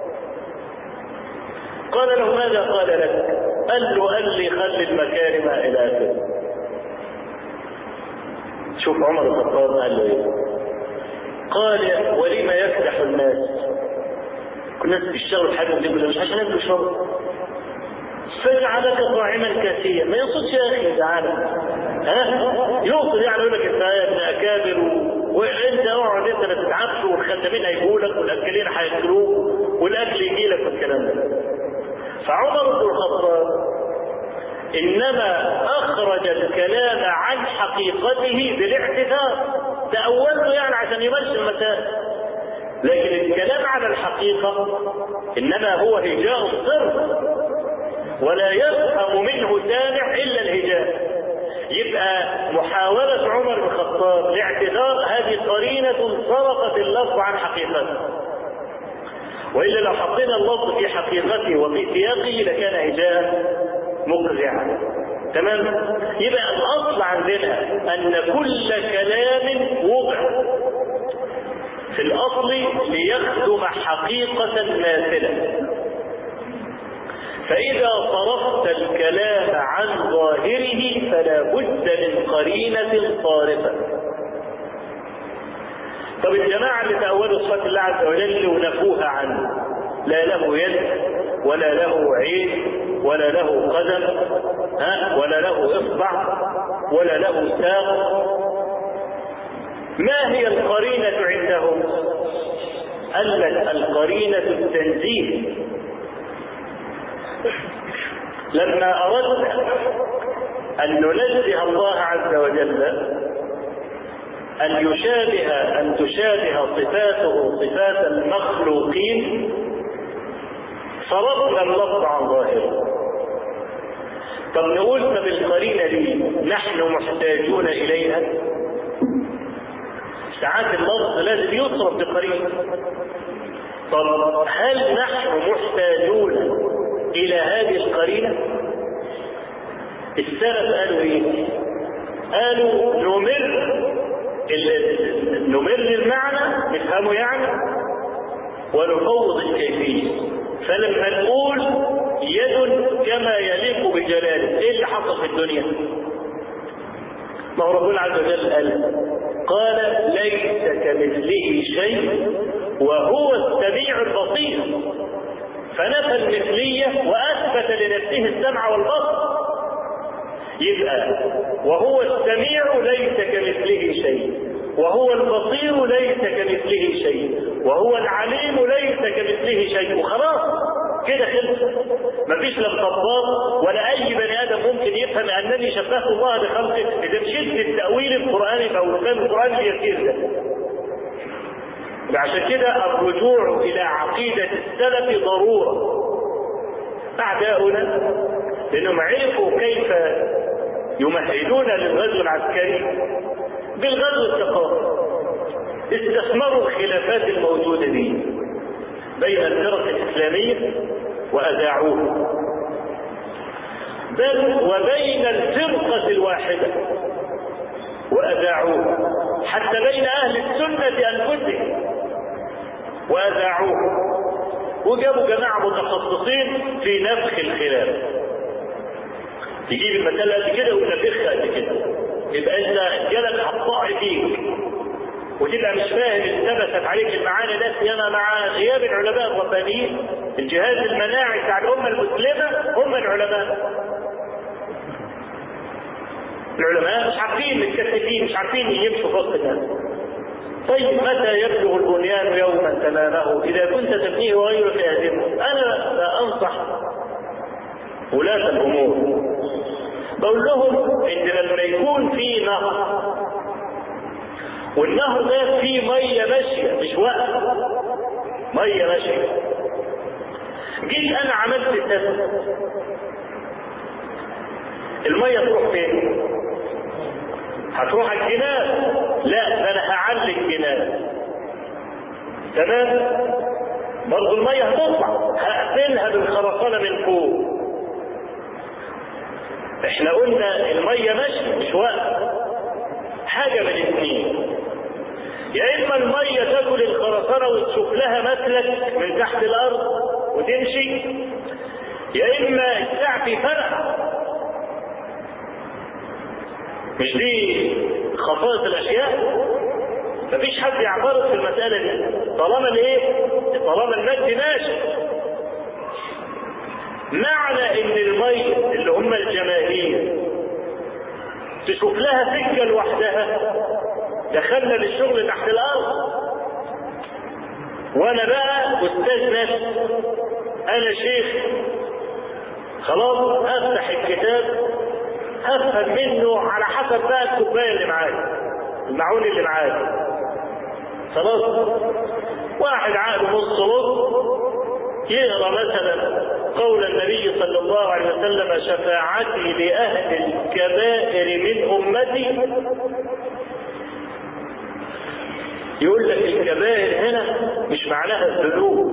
قال له ماذا قال لك؟ قال له قال لي خلي المكارم الى اخره. شوف عمر بن الخطاب قال له ايه؟ قال ولما يفلح الناس؟ كل الناس بيشتغلوا في حاجه دي مش عشان ياكلوا يشربوا. فجعلك طاعما كاسيا. ما يقصدش يا اخي تعالى، ها؟ يقصد يعني يقول لك انت يا ابن اكابر وانت اقعد انت ما تتعبش والخدامين هيجوا لك والاكلين هياكلوك والاكل يجي لك والكلام ده. فعمر بن الخطاب انما اخرج الكلام عن حقيقته بالاعتذار، تأوله يعني عشان يمشي المسائل، لكن الكلام على الحقيقه انما هو هجاء الصرف، ولا يفهم منه سامع الا الهجاء. يبقى محاولة عمر بن الخطاب لاعتذار هذه قرينة صرفت اللفظ عن حقيقته، وإلا لو حطينا اللفظ في حقيقته وفي سياقه لكان هجاء مقزعا. تمام؟ يبقى الأصل عندنا أن كل كلام وضع في الأصل ليخدم حقيقة ماثلة، فإذا صرفت الكلام عن ظاهره فلا بد من قرينة صارفة. طب الجماعة اللي تأولوا صفات الله عز وجل ونفوها عنه، لا له يد ولا له عين ولا له قدم، ها، ولا له إصبع ولا له ساق، ما هي القرينة عندهم؟ قال لك القرينة التنزيه. لما أردنا أن ننزه الله عز وجل أن يشابه أن تشابه صفاته صفات المخلوقين صرفنا اللفظ عن ظاهره. طب نقول طب القرينة دي نحن محتاجون إليها؟ ساعات اللفظ لازم يصرف بقرينة. طب هل نحن محتاجون إلى هذه القرينة؟ السلف قالوا إيه؟ قالوا نمر نمر المعنى نفهمه يعني ونفوض الكيفية. فلما نقول يد كما يليق بجلاله، ايه اللي حصل في الدنيا؟ ما هو ربنا عز وجل قال قال ليس كمثله شيء وهو السميع البصير، فنفى المثلية وأثبت لنفسه السمع والبصر. يبقى وهو السميع ليس كمثله شيء، وهو البصير ليس كمثله شيء، وهو العليم ليس كمثله شيء، وخلاص كده خلص. مفيش لا مطبط ولا اي بني ادم ممكن يفهم انني شبهت الله بخلقه اذا مشيت بالتاويل القراني او الفهم القراني اليسير ده. عشان كده الرجوع الى عقيده السلف ضروره. اعداؤنا لانهم عرفوا كيف يمهدون للغزو العسكري بالغزو الثقافي، استثمروا الخلافات الموجوده دي بين الفرق الاسلاميه واذاعوها، بل وبين الفرقه الواحده واذاعوها، حتى بين اهل السنه انفسهم واذاعوها، وجابوا جماعه متخصصين في نفخ الخلاف. تجيب المسألة قد كده ونفخها قد كده، يبقى انت جالك هتطاع فيك وتبقى مش فاهم ثبتت عليك المعاني ده سيما مع غياب العلماء الربانيين. الجهاز المناعي بتاع الامه المسلمه هم العلماء. العلماء مش عارفين متكتفين، مش عارفين يمشوا في وسط الناس. طيب متى يبلغ البنيان يوما تمامه اذا كنت تبنيه وغيرك يهدمه؟ انا بانصح ولاة الامور، بقول لهم ان لما يكون في نهر والنهر ده فيه ميه ماشيه مش واقفه، ميه ماشيه، جيت انا عملت التسد، الميه تروح فين؟ هتروح الجنان؟ لا، ده انا هعلي الجنان. تمام؟ برضه الميه هتطلع، هقفلها بالخرسانه من فوق. احنا قلنا الميه ماشيه مش واقفه، حاجه من الاثنين، يا اما الميه تاكل الخرسانه وتشوف لها مسلك من تحت الارض وتمشي، يا اما السعف يفرقع. مش دي خصائص الاشياء؟ مفيش حد يعترض في المساله دي طالما الايه؟ طالما المد ماشي. معنى ان الميه اللي هم الجماهير تشوف لها سكه لوحدها، دخلنا للشغل تحت الارض. وانا بقى استاذ نفسي، انا شيخ، خلاص افتح الكتاب افهم منه على حسب بقى الكوبايه اللي معايا، المعون اللي معايا. خلاص واحد عقله نص نص يقرا مثلا قول النبي صلى الله عليه وسلم شفاعتي لاهل الكبائر من امتي، يقول لك الكبائر هنا مش معناها الذنوب،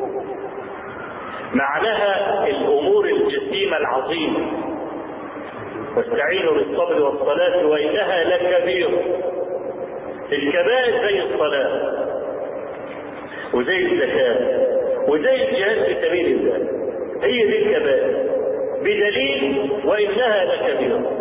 معناها الامور الجسيمه العظيمه. واستعينوا بالصبر والصلاه وانها لكبيره. الكبائر زي الصلاه وزي الزكاه وزي الجهاد في سبيل الله، هي دي الكبائر بدليل وانها لكبيره.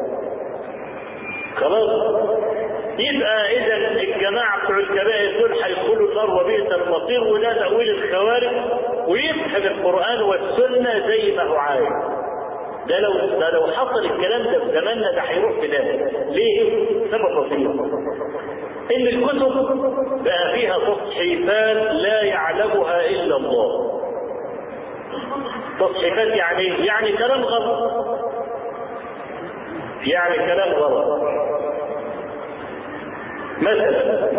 خلاص يبقى اذا الجماعه بتوع الكبائر دول هيدخلوا النار وبئس المصير، وده تاويل الخوارج، ويفهم القران والسنه زي ما هو عايز. ده لو ده لو حصل الكلام ده في زماننا ده هيروح في ده. ليه؟ سبب بسيط، ان الكتب بقى فيها تصحيفات لا يعلمها الا الله. تصحيفات يعني يعني كلام غلط، يعني كلام غلط. مثلا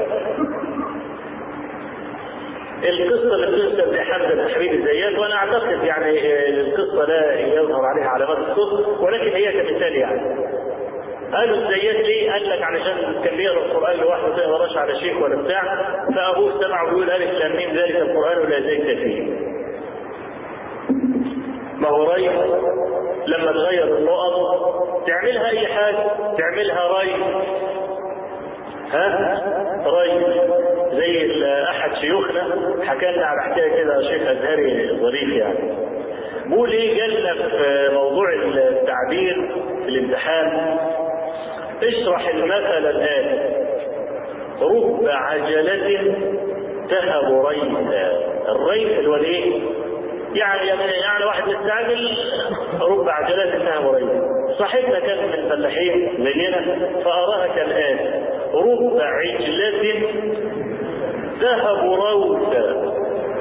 القصة اللي بتنسب لحمزة بن حبيب الزيات، وانا اعتقد يعني القصة لا يظهر عليها علامات الصدق، ولكن هي كمثال. يعني قالوا الزيات ليه؟ قال لك علشان كان بيقرا القرآن لوحده زي ما قراش على شيخ ولا بتاع، فابوه سمع ويقول الف لام ميم ذلك القرآن لا زيت فيه. ما هو ري لما تغير النقط تعملها اي حاجة، تعملها ري، ها ري. زي احد شيوخنا حكى لنا على حكايه كده، شيخ ازهري ظريف يعني، بيقول ايه، جالنا في موضوع التعبير في الامتحان، اشرح المثل الآتي: رب عجلة تهب ريثا. الريث اللي هو الايه؟ يعني يعني واحد مستعجل، رب عجلة تهب ريثا. صاحبنا كان من الفلاحين زينا فأراها كالآتي: رب عجلة تهب روثا.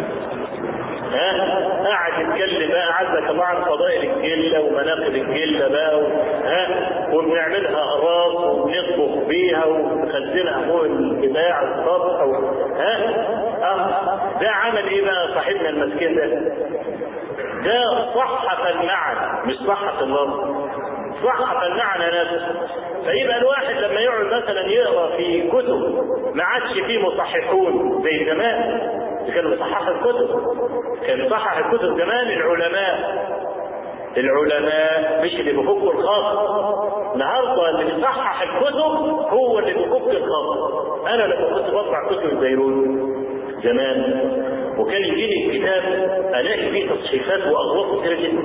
ها قاعد يتكلم بقى عندك طبعا فضائل الجله ومناقب الجله بقى، ها وبنعملها اقراص وبنطبخ بيها ونخزنها فوق البتاع السطح، ها اه ده عمل ايه بقى صاحبنا المسكين ده؟ ده صحف المعنى مش صحف اللفظ، صحف المعنى نفسه. فيبقى الواحد لما يقعد مثلا يقرا في كتب ما عادش فيه مصححون زي زمان، كانوا بيصححوا الكتب، كان بيصحح الكتب زمان العلماء، العلماء مش اللي بيفكوا الخاص. النهارده اللي بيصحح الكتب هو اللي بيفك الخاص. انا لما كنت بطبع كتب البيروت زمان وكان يجيني الكتاب الاقي فيه تصحيحات واغلاط كتير جدا،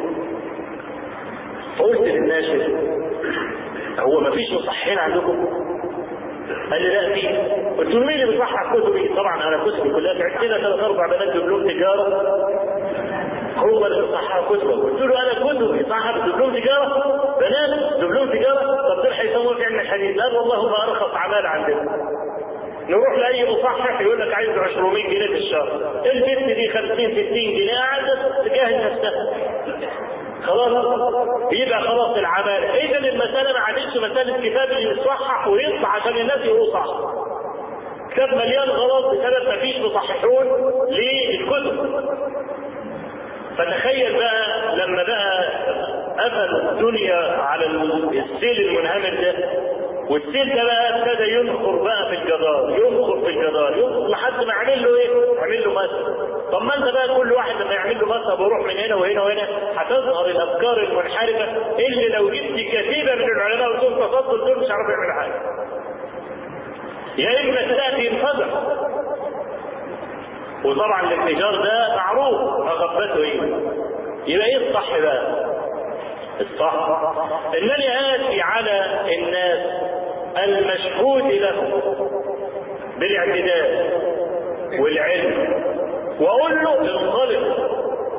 فقلت للناشر هو ما فيش مصححين عندكم؟ قال لي لا فيه. قلت له مين اللي بيصحح كتبي؟ طبعا انا كتبي كلها عندنا ثلاث اربع بنات دبلوم تجاره هو اللي بيصحح كتبه. قلت له انا كتبي صحح دبلوم تجاره بنات دبلوم تجاره. طب دول هيسووا في علم الحديث؟ لا والله هم ارخص اعمال عندنا. نروح لاي مصحح يقول لك عايز عشرمية جنيه في الشهر، البنت دي خمسين ستين جنيه قاعده تجاهز نفسها خلاص يبقى خلاص العمل. اذا المساله ما عادتش مساله كتاب اللي يصحح ويطلع عشان الناس يقولوا صح. كتاب مليان غلط بسبب ما فيش مصححون للكتب. فتخيل بقى لما بقى قفل الدنيا على السيل المنهمر ده، والسيل ده بقى ابتدى ينخر بقى في الجدار، ينخر في الجدار ينخر لحد ما يعمل له ايه؟ يعمل له مسح. طب ما انت بقى كل واحد لما يعمل له مسح بيروح من هنا وهنا وهنا، هتظهر الافكار المنحرفه اللي لو جبت كتيبه من العلماء وتقول تفضل دول مش عارف يعمل حاجه. يا اما تاتي انفجر. وطبعا الانفجار ده معروف مغبته ايه. يبقى ايه الصح بقى؟ الصح انني اتي على الناس المشهود له بالاعتدال والعلم واقول له انطلق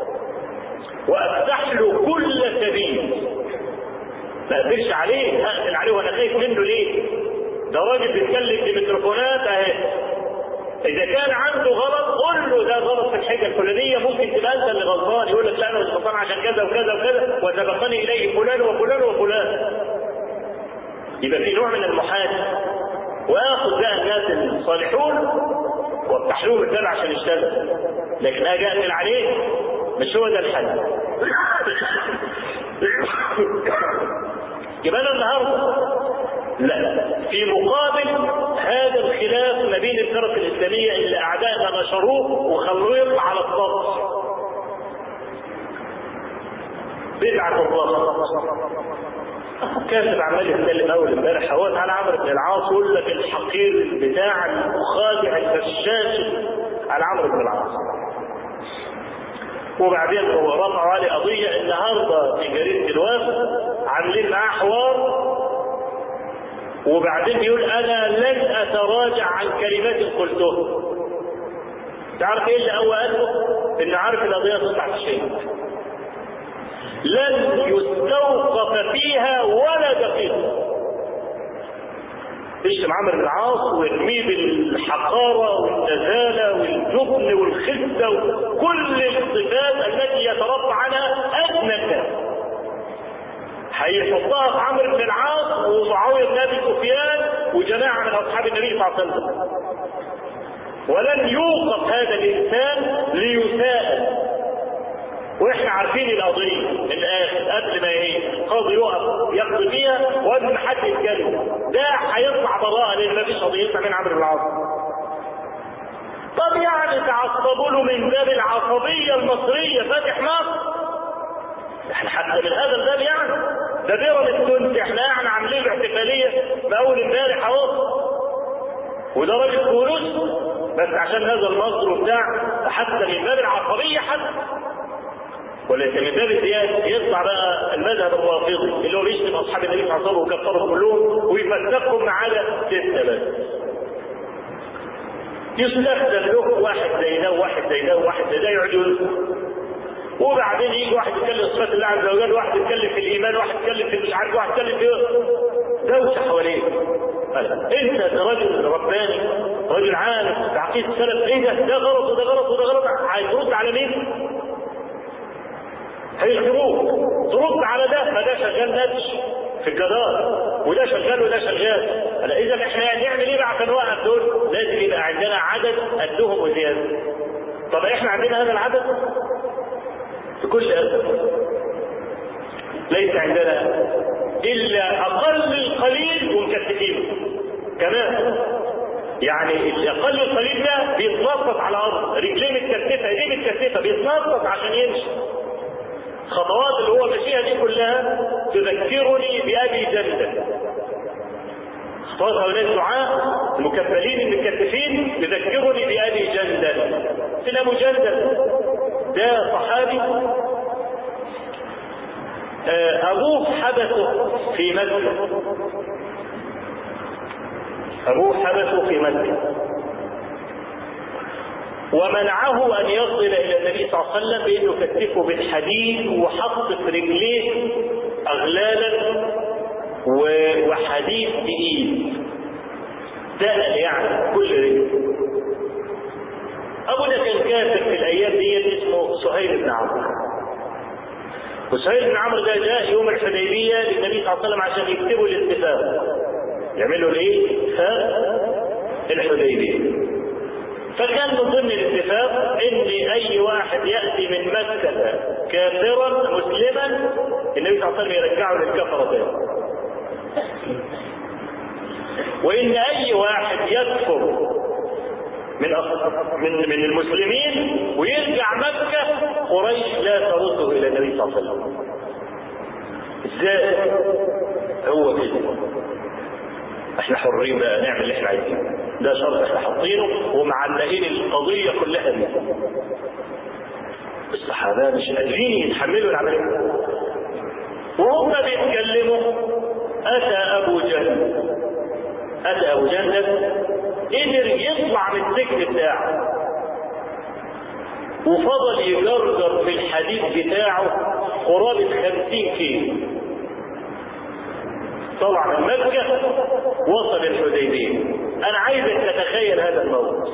وافتح له كل سبيل. ما اقدرش عليه، اقفل عليه وانا خايف منه ليه؟ ده راجل بيتكلم بميكروفونات اهي. اذا كان عنده غلط قول له ده غلط في الحاجه الفلانيه، ممكن تبقى انت اللي غلطان. يقول لك لا انا مش غلطان عشان كذا وكذا وكذا وسبقني اليه فلان وفلان وفلان. يبقى في نوع من المحاسبه. واخذ بقى الناس الصالحون وافتح لهم الباب عشان يشتغل، لكن اجي اقفل عليه مش هو ده الحل. يبقى انا النهارده لا، في مقابل هذا الخلاف ما بين الفرق الاسلاميه اللي اعدائنا نشروه وخلوه يطلع على الضبط. بدعه الضبط. كاتب عمال يتكلم اول امبارح اهوت على عمرو بن العاص يقول لك الحقير بتاع المخادع الفشاش على عمرو بن العاص. وبعدين هو رفعوا عليه قضيه النهارده في جريده الوفد عاملين معاه حوار، وبعدين يقول انا لن اتراجع عن كلمات قلتها. تعرف ايه اللي هو قاله؟ ان عارف القضيه تطلع في شيء لن يستوقف فيها ولا دقيقه. يشتم عمرو بن العاص ويرميه بالحقاره والنزاله والجبن والخزه وكل الصفات التي يتربى عنها ادنى الناس. هيحطها في عمرو بن العاص ومعاويه بن ابي سفيان وجماعه من اصحاب النبي صلى الله عليه وسلم. ولن يوقف هذا الانسان ليساءل. واحنا عارفين القضيه من الاخر قبل ما ايه القاضي يقف يقضي فيها وقبل ما حد يتكلم ده هيطلع براءه لان ما فيش قضيه من عمرو بن العاص. طب يعني تعصبوا له من باب العصبيه المصريه فاتح مصر. احنا حتى من هذا الباب يعني ده بيرم التونسي احنا يعني عاملين له احتفاليه باول امبارح اهو، وده راجل كورس بس عشان هذا المصر وبتاع حتى من باب العصبيه حتى، وليس من باب الزياده. يطلع بقى المذهب الرافضي اللي هو بيشتم اصحاب النبي صلى الله عليه وسلم ويكفرهم كلهم ويمسكهم ما عدا سته بس. يستخدم له واحد زي ده وواحد زي ده وواحد زي ده يقعد يقول، وبعدين يجي واحد يتكلم في صفات الله عز وجل، واحد يتكلم في الايمان، واحد يتكلم في مش عارف، واحد يتكلم في دوشه حواليه. انت راجل رباني راجل عالم في عقيده السلف، ايه ده؟ ده غلط وده غلط وده غلط. هيرد على مين؟ هيخدموك ترد على ده. فده شغال نتش في الجدار وده شغال وده شغال. اذا احنا نعمل ايه بقى عشان نوقف دول؟ لازم يبقى عندنا عدد قدهم وزياده. طب احنا عندنا هذا العدد؟ بكل أسف ليس عندنا إلا أقل القليل ومكتفين كمان. يعني الأقل القليل ده بيتنطط على الأرض، رجليه متكتفة ايديه متكتفة بيتنطط عشان يمشي. خطوات اللي هو ماشيها دي كلها تذكرني بأبي جندل. خطوات هؤلاء الدعاء المكفلين المتكتفين يذكرني بأبي جندل. سيدنا أبو جندل ده صحابي أبوه حبسه في مكة أبوه حبسه في مكة ومنعه أن يصل إلى النبي صلى الله عليه وسلم بأنه كتفه بالحديد وحط في رجليه أغلالا وحديد تقيل دقل يعني كل رجل. أبو ده كان كافر في الأيام دي اسمه سهيل بن عمرو. وسهيل بن عمرو ده جاء يوم الحديبية للنبي صلى الله عليه وسلم عشان يكتبوا الاتفاق، يعملوا الايه؟ اتفاق الحديبية. فكان من ضمن الاتفاق ان اي واحد يأتي من مكة كافرا مسلما النبي صلى الله عليه وسلم يرجعه للكفرة تاني، وان اي واحد يكفر من من من المسلمين ويرجع مكة قريش لا ترده الى النبي صلى الله عليه وسلم. ازاي؟ هو كده احنا حرين بقى نعمل اللي احنا عايزينه، ده شرط احنا حاطينه ومعلقين القضيه كلها دي. الصحابه مش قادرين يتحملوا العمليه وهم بيتكلموا. اتى ابو جهل اتى ابو جهل قدر يطلع من السجن بتاعه وفضل يجرجر في الحديد بتاعه قرابه خمسين كيلو. طلع من مكة وصل الحديبية. أنا عايزك تتخيل هذا الموقف،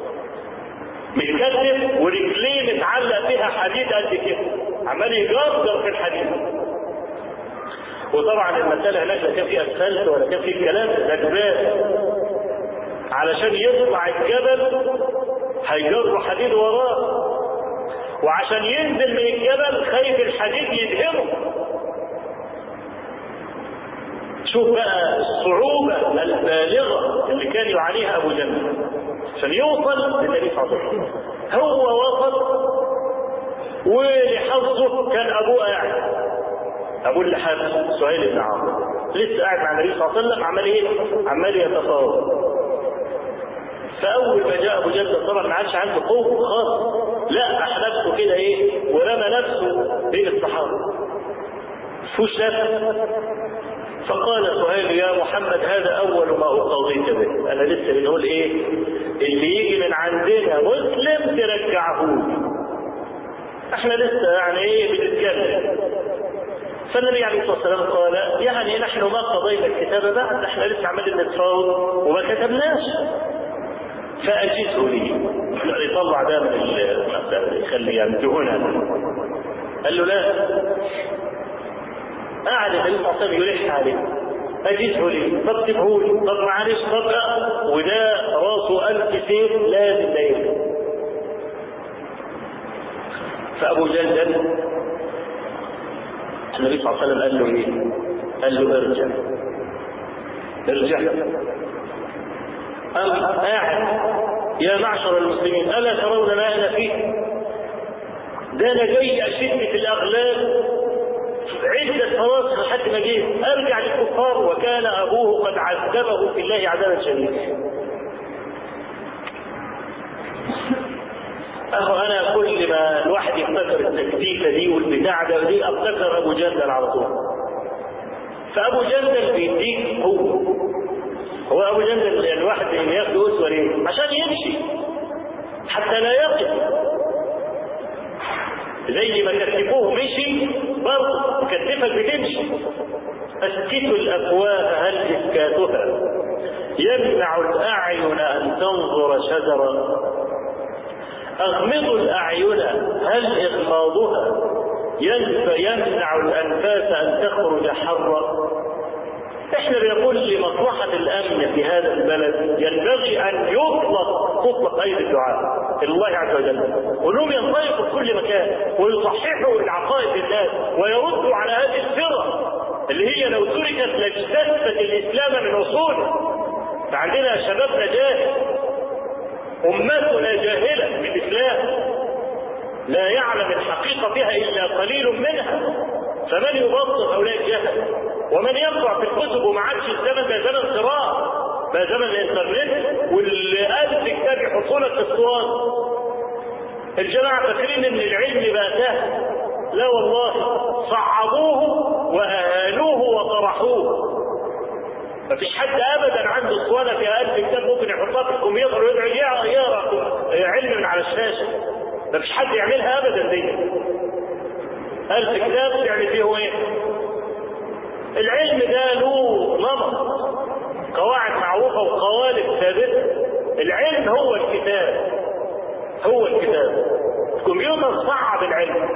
متكتف ورجليه متعلق بها حديد قد كده عمال يجرجر في الحديد. وطبعا المسألة هناك لا كان فيه أسفلت ولا كان فيه كلام، ده جبال علشان يطلع الجبل هيجروا حديد وراه، وعشان ينزل من الجبل خايف الحديد يدهمه. شوف بقى الصعوبة البالغة اللي كان يعانيها أبو جهل عشان يوصل للنبي صلى الله عليه وسلم. هو وصل ولحظه كان أبوه قاعد، أبوه اللي حابس سهيل بن عمرو لسه قاعد مع النبي صلى الله عليه وسلم عمال إيه؟ عمال يتفاوض. فأول ما جاء أبو جهل طبعا ما عادش عنده قوة خالص، لا أحلفه كده إيه ورمى نفسه بين الصحابة فوش نفسه. فقال سهيل يا محمد هذا أول ما أقضيت به، أنا لسه بنقول إيه؟ اللي يجي من عندنا مسلم ترجعه، احنا لسه يعني إيه بنتكلم. فالنبي عليه الصلاة والسلام قال يعني نحن ما قضينا الكتابة بعد، احنا لسه عمالين نتفاوض وما كتبناش، فأجزه لي. يطلع ده من المسألة يخلي يعني دهونها. قال له لا. قاعد النبي صلى الله عليه وسلم يلح عليه أجزه لي، طب اكتبه لي، طب معلش طب لا، وده راسه ألف سيف لازم لا يكتب. فأبو جهل النبي صلى الله عليه وسلم قال له ايه؟ قال له ارجع ارجع. قام قاعد يا معشر المسلمين ألا ترون ما أنا فيه؟ ده أنا جاي أشد في الأغلال عدة فواصل لحد ما جه أرجع للكفار، وكان أبوه قد عذبه في الله عذابا شديدا. أهو أنا كل ما الواحد يفتكر التكتيكة دي والبتاع ده دي أفتكر أبو جندل على طول. فأبو جندل بيديك هو هو أبو جندل الواحد اللي ياخد أسوة ليه؟ عشان يمشي حتى لا يقف. زي ما كتفوه مشي برضه كتفك بتمشي. أسكتوا الأفواه هل إسكاتها يمنع الأعين أن تنظر شجرا، أغمضوا الأعين هل إغماضها يمنع الأنفاس أن تخرج حرا. احنا بنقول لمصلحة الأمن في هذا البلد ينبغي أن يطلق تطلق أيدي الدعاء إلى الله عز وجل، ولهم ينطلقوا في كل مكان ويصححوا العقائد للناس ويردوا على هذه الفرق اللي هي لو تركت لاجتثت الإسلام من أصوله. فعندنا شبابنا جاهل، أمتنا جاهلة بالإسلام لا يعلم الحقيقة فيها إلا قليل منها، فمن يبطل هؤلاء الجهل ومن يقرأ في الكتب وما عادش الزمن ده زمن قراءة، ده زمن الإنترنت واللي ألف كتاب يحصلك في الصوان. الجماعة فاكرين إن العلم بقى سهل، لا والله صعبوه وأهانوه وطرحوه. مفيش حد ابدا عنده اسطوانه فيها ألف كتاب ممكن يحطها في الكمبيوتر ويقعد يقرا علم من على الشاشه. مفيش حد يعملها ابدا دي. ألف كتاب يعني فيه ايه؟ العلم ده له نمط، قواعد معروفه وقوالب ثابته. العلم هو الكتاب، هو الكتاب. الكمبيوتر صعب العلم،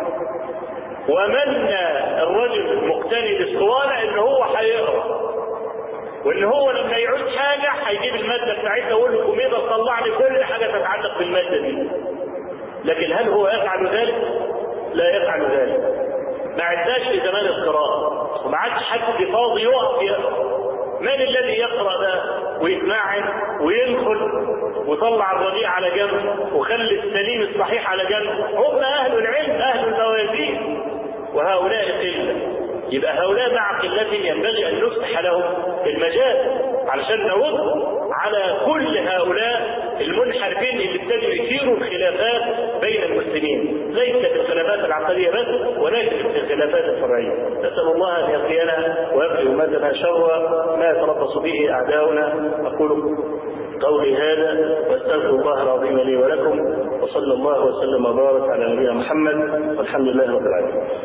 ومنى الرجل مقتني بالاسطوانه ان هو هيقرا، وان هو لما يعوز حاجه هيجيب الماده بتاعتها ويقول له الكمبيوتر طلع لي كل حاجه تتعلق بالماده دي. لكن هل هو يفعل ذلك؟ لا يفعل ذلك. ما عدناش في زمان القراءه، وما عادش حد فاضي يقف يقرا. من الذي يقرا ده ويتمعن ويدخل ويطلع الرديء على جنب وخلي السليم الصحيح على جنب؟ هم اهل العلم، اهل الموازين، وهؤلاء قله. يبقى هؤلاء مع قلتهم ينبغي ان نفتح لهم المجال علشان نرد على كل هؤلاء المنحرفين اللي ابتدوا يثيروا الخلافات بين المسلمين، ليس في الخلافات العقديه بس ولكن في الخلافات الفرعيه. نسال الله ان يقينا ويقي امتنا شر ما يتربص به اعداؤنا. اقول قولي هذا واستغفر الله العظيم لي ولكم، وصلى الله وسلم وبارك على نبينا محمد، والحمد لله رب العالمين.